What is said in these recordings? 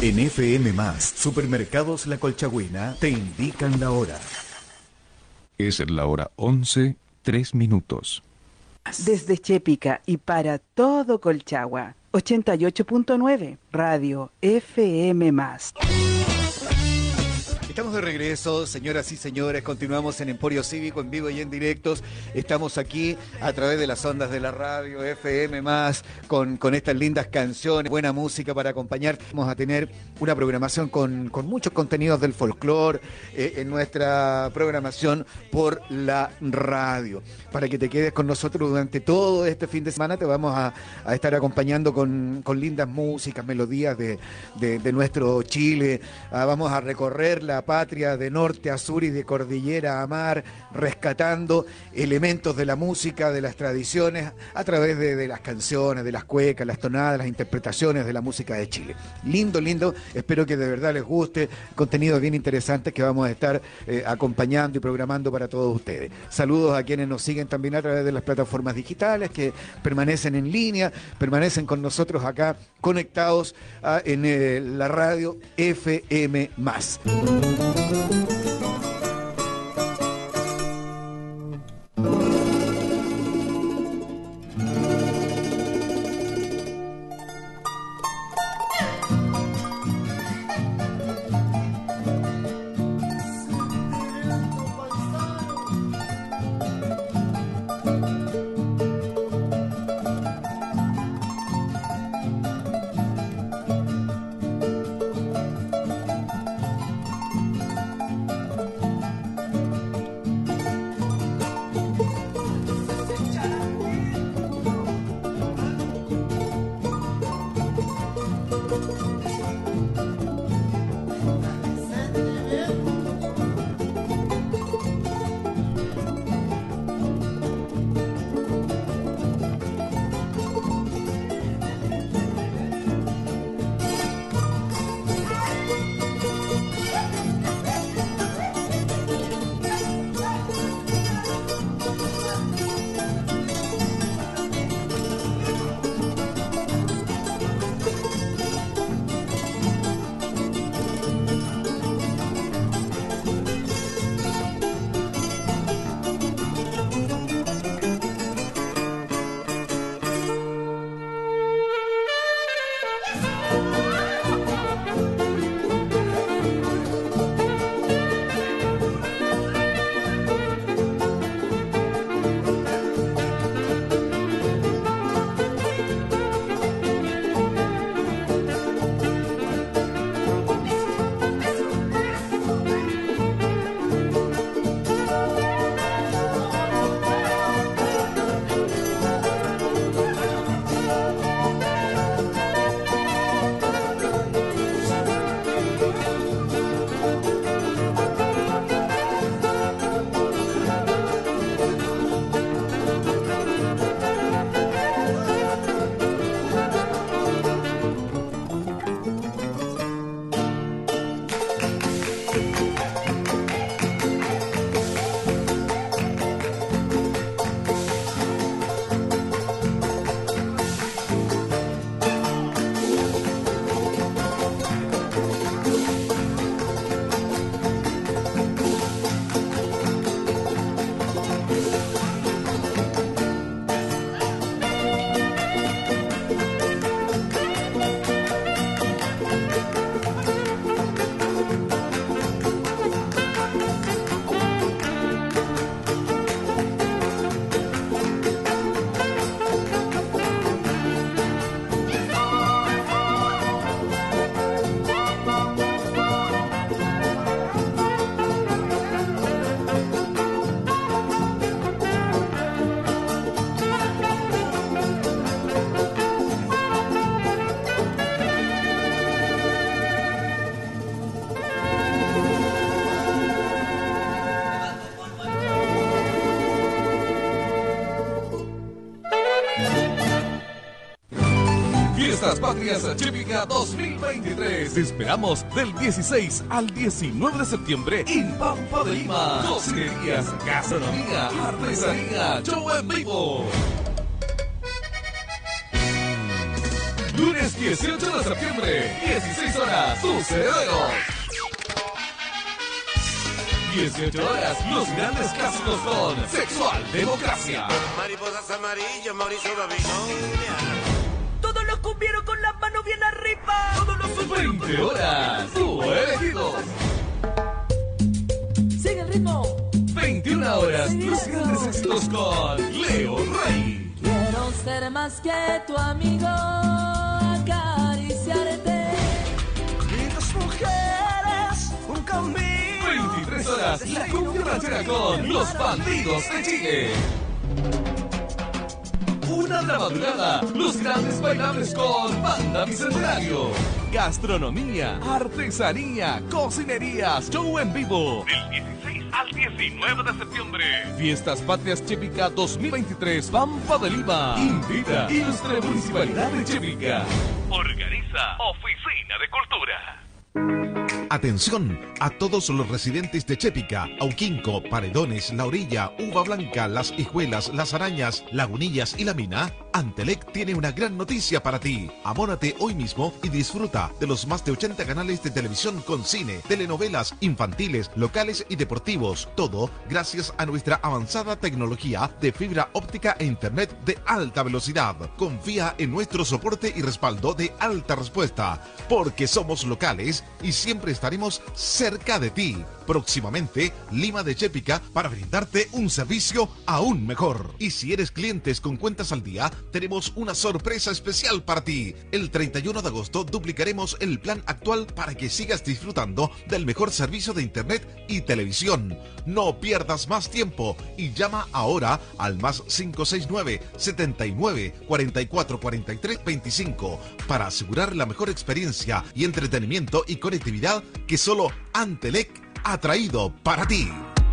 En FM Supermercados La Colchagüina te indican la hora. Es la hora 11, 3 minutos. Desde Chépica y para todo Colchagua, 88.9, Radio FM Más. Estamos de regreso, señoras y señores, continuamos en Emporio Cívico, en vivo y en directos. Estamos aquí a través de las ondas de la radio FM+, con estas lindas canciones, buena música para acompañar. Vamos a tener una programación con muchos contenidos del folclore en nuestra programación por la radio. Para que te quedes con nosotros durante todo este fin de semana, te vamos a estar acompañando con lindas músicas, melodías de nuestro Chile. Vamos a recorrer la patria de norte a sur y de cordillera a mar, rescatando elementos de la música, de las tradiciones, a través de las canciones, de las cuecas, las tonadas, las interpretaciones de la música de Chile. Lindo, lindo, espero que de verdad les guste, contenidos bien interesantes que vamos a estar acompañando y programando para todos ustedes. Saludos a quienes nos siguen también a través de las plataformas digitales, que permanecen en línea, permanecen con nosotros acá conectados en la radio FM+. Fiestas Patrias Chépica 2023. Te esperamos del 16 al 19 de septiembre en Pampa de Lima. Cocinerías, gastronomía, artesanía, show en vivo. Lunes 18 de septiembre, 16 horas, tus herederos. 18 horas, los grandes clásicos con Sexual Democracia. Mariposas amarillas, Mauricio Babilonia. Todos los cumbieros con las manos bien arriba. Todos los 20 horas, tu elegido. Sigue el ritmo. 21 horas, los grandes éxitos con Leo Rey. Quiero ser más que tu amigo, acariciarte. Y las mujeres, un camino. 23 horas, la cumbia ranchera con Los Bandidos de Chile. 1 de la madrugada, los grandes bailables con Banda Bicentenario. Gastronomía, artesanía, cocinerías, show en vivo. Del 16 al 19 de septiembre. Fiestas Patrias Chepica 2023, Pampa de Lima. Invita Ilustre Municipalidad de Chepica. Organiza Oficina de Cultura. Atención a todos los residentes de Chepica, Auquinco, Paredones, La Orilla, Uva Blanca, Las Hijuelas, Las Arañas, Lagunillas y La Mina. Antelec tiene una gran noticia para ti. Abónate hoy mismo y disfruta de los más de 80 canales de televisión con cine, telenovelas, infantiles, locales y deportivos. Todo gracias a nuestra avanzada tecnología de fibra óptica e internet de alta velocidad. Confía en nuestro soporte y respaldo de alta respuesta, porque somos locales y siempre estaremos cerca de ti. Próximamente, Lima de Chepica para brindarte un servicio aún mejor. Y si eres clientes con cuentas al día, tenemos una sorpresa especial para ti. El 31 de agosto duplicaremos el plan actual para que sigas disfrutando del mejor servicio de internet y televisión. No pierdas más tiempo y llama ahora al más 569 79 44 43 25 para asegurar la mejor experiencia y entretenimiento y conectividad que solo Antelec ha traído para ti.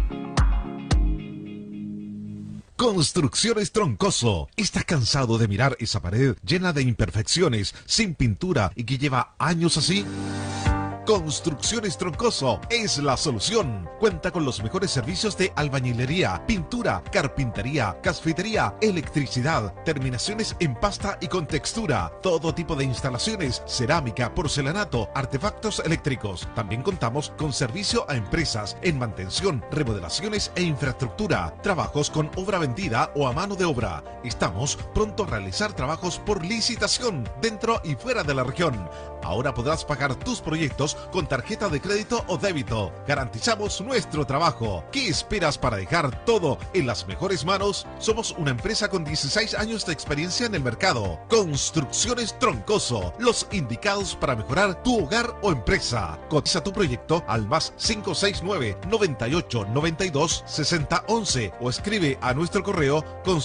Construcciones Troncoso. ¿Estás cansado de mirar esa pared llena de imperfecciones, sin pintura y que lleva años así? Construcciones Troncoso es la solución. Cuenta con los mejores servicios de albañilería, pintura, carpintería, cafetería, electricidad, terminaciones en pasta y con textura, todo tipo de instalaciones, cerámica, porcelanato, artefactos eléctricos. También contamos con servicio a empresas en mantención, remodelaciones e infraestructura, trabajos con obra vendida o a mano de obra. Estamos pronto a realizar trabajos por licitación dentro y fuera de la región. Ahora podrás pagar tus proyectos con tarjeta de crédito o débito. Garantizamos nuestro trabajo. ¿Qué esperas para dejar todo en las mejores manos? Somos una empresa con 16 años de experiencia en el mercado. Construcciones Troncoso, los indicados para mejorar tu hogar o empresa. Cotiza tu proyecto al más 569 98 92 60 11 o escribe a nuestro correo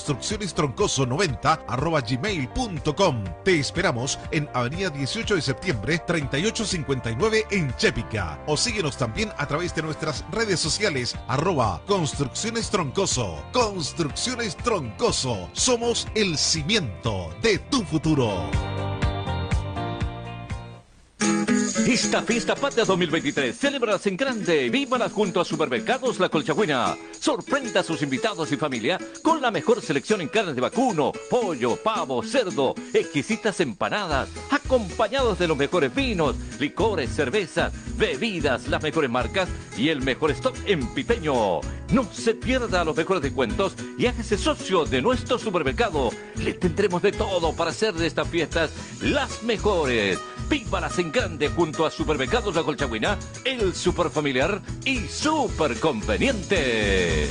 construccionestroncoso90@gmail.com. Te esperamos en Avenida 18 de septiembre 3859 en Chepica, o síguenos también a través de nuestras redes sociales @Construcciones Troncoso. Construcciones Troncoso, somos el cimiento de tu futuro. Esta fiesta patria 2023, célebralas en grande, vívalas junto a Supermercados La Colchagüina. Sorprenda a sus invitados y familia con la mejor selección en carnes de vacuno, pollo, pavo, cerdo, exquisitas empanadas, acompañados de los mejores vinos, licores, cervezas, bebidas, las mejores marcas y el mejor stock en pipeño. No se pierda los mejores descuentos y hágase socio de nuestro supermercado. Le tendremos de todo para hacer de estas fiestas las mejores. Vívalas en grande junto a Supermercados La Colchagüina, el superfamiliar y super conveniente.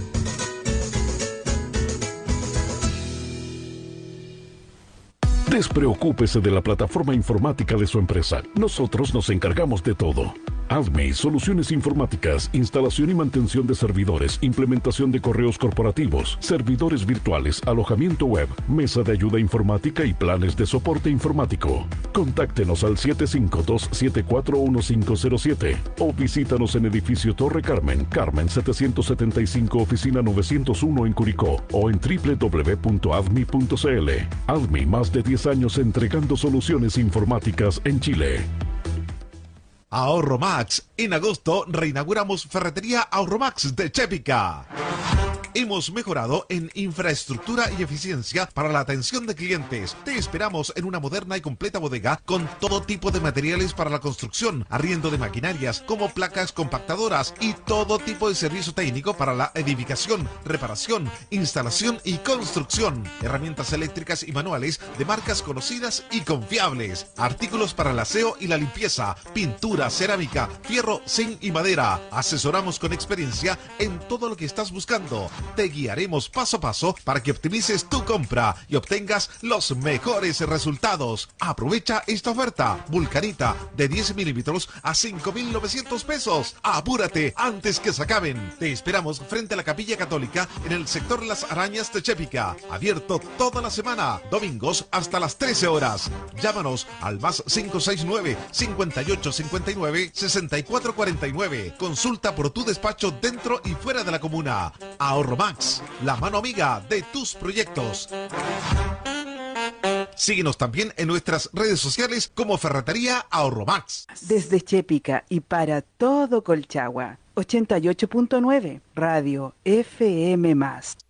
Despreocúpese de la plataforma informática de su empresa. Nosotros nos encargamos de todo. ADME, soluciones informáticas, instalación y mantención de servidores, implementación de correos corporativos, servidores virtuales, alojamiento web, mesa de ayuda informática y planes de soporte informático. Contáctenos al 752-741507 o visítanos en edificio Torre Carmen, Carmen 775, oficina 901 en Curicó o en www.admi.cl. ADMI, más de 10 años entregando soluciones informáticas en Chile. Ahorro Max. En agosto reinauguramos Ferretería Ahorro Max de Chepica. Hemos mejorado en infraestructura y eficiencia para la atención de clientes. Te esperamos en una moderna y completa bodega con todo tipo de materiales para la construcción, arriendo de maquinarias como placas compactadoras y todo tipo de servicio técnico para la edificación, reparación, instalación y construcción. Herramientas eléctricas y manuales de marcas conocidas y confiables. Artículos para el aseo y la limpieza, pintura, cerámica, fierro, zinc y madera. Asesoramos con experiencia en todo lo que estás buscando. Te guiaremos paso a paso para que optimices tu compra y obtengas los mejores resultados. Aprovecha esta oferta. Vulcanita de 10 milímetros a 5.900 pesos. Apúrate antes que se acaben. Te esperamos frente a la Capilla Católica en el sector Las Arañas de Chepica. Abierto toda la semana, domingos hasta las 13 horas. Llámanos al más 569-5859-6449. Consulta por tu despacho dentro y fuera de la comuna. Ahorro Max, la mano amiga de tus proyectos. Síguenos también en nuestras redes sociales como Ferretería Ahorro Max. Desde Chepica y para todo Colchagua, 88.9, Radio FM+.